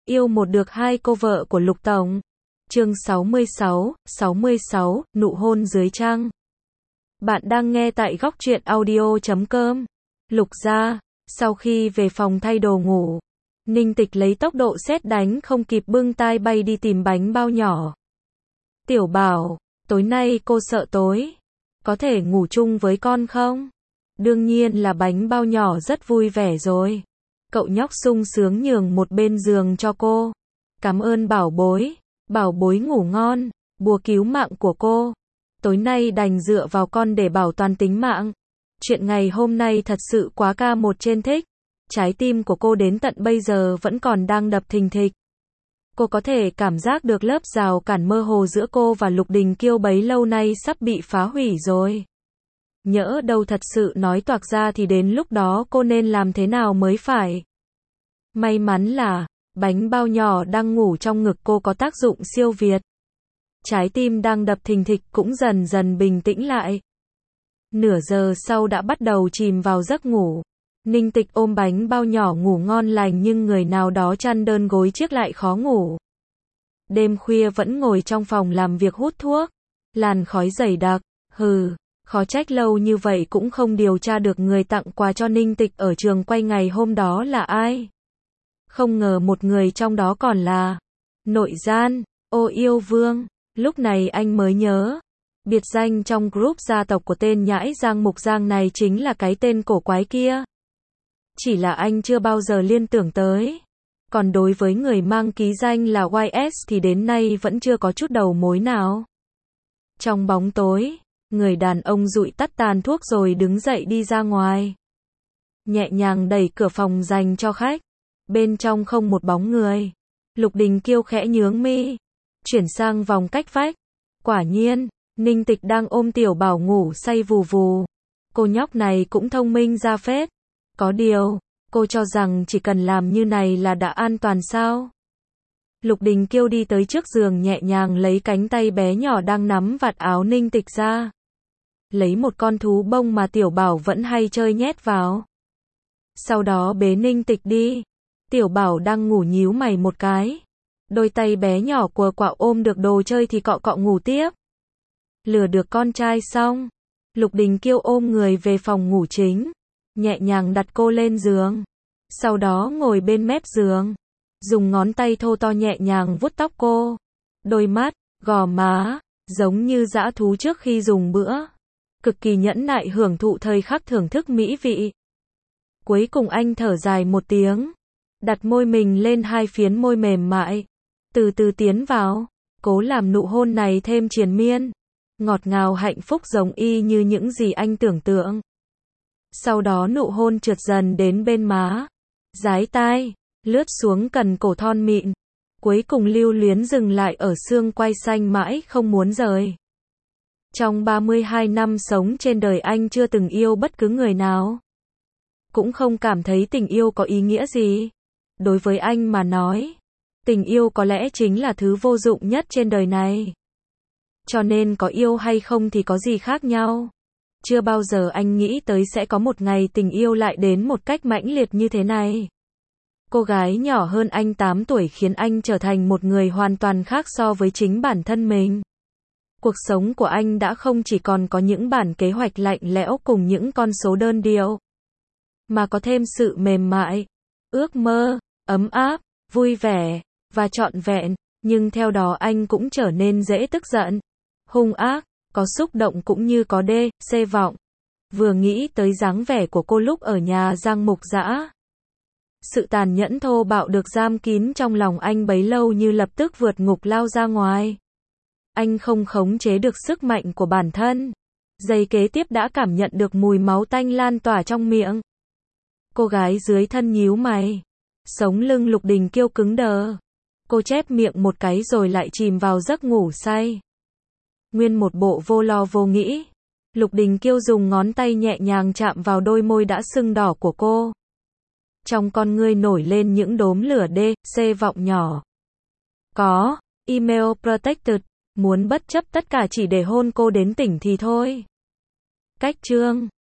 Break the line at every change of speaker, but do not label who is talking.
Yêu một được hai cô vợ của Lục Tổng. Chương 66, nụ hôn dưới trăng. Bạn đang nghe tại góc truyện audio.com. Lục gia, sau khi về phòng thay đồ ngủ, Ninh Tịch lấy tốc độ sét đánh không kịp bưng tai bay đi tìm bánh bao nhỏ. Tiểu Bảo, tối nay cô sợ tối, có thể ngủ chung với con không? Đương nhiên là bánh bao nhỏ rất vui vẻ rồi. Cậu nhóc sung sướng nhường một bên giường cho cô. Cảm ơn bảo bối ngủ ngon, bùa cứu mạng của cô. Tối nay đành dựa vào con để bảo toàn tính mạng. Chuyện ngày hôm nay thật sự quá ca một trên thích. Trái tim của cô đến tận bây giờ vẫn còn đang đập thình thịch. Cô có thể cảm giác được lớp rào cản mơ hồ giữa cô và Lục Đình Kiêu bấy lâu nay sắp bị phá hủy rồi. Nhỡ đâu thật sự nói toạc ra thì đến lúc đó cô nên làm thế nào mới phải. May mắn là, bánh bao nhỏ đang ngủ trong ngực cô có tác dụng siêu việt. Trái tim đang đập thình thịch cũng dần dần bình tĩnh lại. Nửa giờ sau đã bắt đầu chìm vào giấc ngủ. Ninh Tịch ôm bánh bao nhỏ ngủ ngon lành nhưng người nào đó chăn đơn gối chiếc lại khó ngủ. Đêm khuya vẫn ngồi trong phòng làm việc hút thuốc. Làn khói dày đặc, khó trách lâu như vậy cũng không điều tra được người tặng quà cho Ninh Tịch ở trường quay ngày hôm đó là ai. Không ngờ một người trong đó còn là nội gian, Ô Yêu Vương. Lúc này anh mới nhớ, biệt danh trong group gia tộc của tên nhãi Giang Mục Giang này chính là cái tên cổ quái kia. Chỉ là anh chưa bao giờ liên tưởng tới. Còn đối với người mang ký danh là YS thì đến nay vẫn chưa có chút đầu mối nào. Trong bóng tối, người đàn ông dụi tắt tàn thuốc rồi đứng dậy đi ra ngoài. Nhẹ nhàng đẩy cửa phòng dành cho khách. Bên trong không một bóng người. Lục Đình Kiêu khẽ nhướng mi, chuyển sang vòng cách vách. Quả nhiên, Ninh Tịch đang ôm Tiểu Bảo ngủ say vù vù. Cô nhóc này cũng thông minh ra phết. Có điều, cô cho rằng chỉ cần làm như này là đã an toàn sao? Lục Đình Kiêu đi tới trước giường nhẹ nhàng lấy cánh tay bé nhỏ đang nắm vạt áo Ninh Tịch ra. Lấy một con thú bông mà Tiểu Bảo vẫn hay chơi nhét vào. Sau đó bế Ninh Tịch đi. Tiểu Bảo đang ngủ nhíu mày một cái. Đôi tay bé nhỏ của quạo ôm được đồ chơi thì cọ cọ ngủ tiếp. Lừa được con trai xong, Lục Đình Kiêu ôm người về phòng ngủ chính. Nhẹ nhàng đặt cô lên giường. Sau đó ngồi bên mép giường. Dùng ngón tay thô to nhẹ nhàng vuốt tóc cô. Đôi mắt, gò má, giống như dã thú trước khi dùng bữa. Cực kỳ nhẫn nại hưởng thụ thời khắc thưởng thức mỹ vị. Cuối cùng anh thở dài một tiếng. Đặt môi mình lên hai phiến môi mềm mại. Từ từ tiến vào. Cố làm nụ hôn này thêm triền miên. Ngọt ngào hạnh phúc giống y như những gì anh tưởng tượng. Sau đó nụ hôn trượt dần đến bên má. Dái tai. Lướt xuống cần cổ thon mịn. Cuối cùng lưu luyến dừng lại ở xương quai xanh mãi không muốn rời. Trong 32 năm sống trên đời anh chưa từng yêu bất cứ người nào. Cũng không cảm thấy tình yêu có ý nghĩa gì. Đối với anh mà nói, tình yêu có lẽ chính là thứ vô dụng nhất trên đời này. Cho nên có yêu hay không thì có gì khác nhau. Chưa bao giờ anh nghĩ tới sẽ có một ngày tình yêu lại đến một cách mãnh liệt như thế này. Cô gái nhỏ hơn anh 8 tuổi khiến anh trở thành một người hoàn toàn khác so với chính bản thân mình. Cuộc sống của anh đã không chỉ còn có những bản kế hoạch lạnh lẽo cùng những con số đơn điệu, mà có thêm sự mềm mại, ước mơ, ấm áp, vui vẻ, và trọn vẹn. Nhưng theo đó anh cũng trở nên dễ tức giận, hung ác, có xúc động cũng như có xê vọng. Vừa nghĩ tới dáng vẻ của cô lúc ở nhà Giang Mục Dã, sự tàn nhẫn thô bạo được giam kín trong lòng anh bấy lâu như lập tức vượt ngục lao ra ngoài. Anh không khống chế được sức mạnh của bản thân. Giây kế tiếp đã cảm nhận được mùi máu tanh lan tỏa trong miệng. Cô gái dưới thân nhíu mày. Sống lưng Lục Đình Kiêu cứng đờ. Cô chép miệng một cái rồi lại chìm vào giấc ngủ say. Nguyên một bộ vô lo vô nghĩ. Lục Đình Kiêu dùng ngón tay nhẹ nhàng chạm vào đôi môi đã sưng đỏ của cô. Trong con ngươi nổi lên những đốm lửa xê vọng nhỏ. Có, email protected, muốn bất chấp tất cả chỉ để hôn cô đến tỉnh thì thôi. Cách chương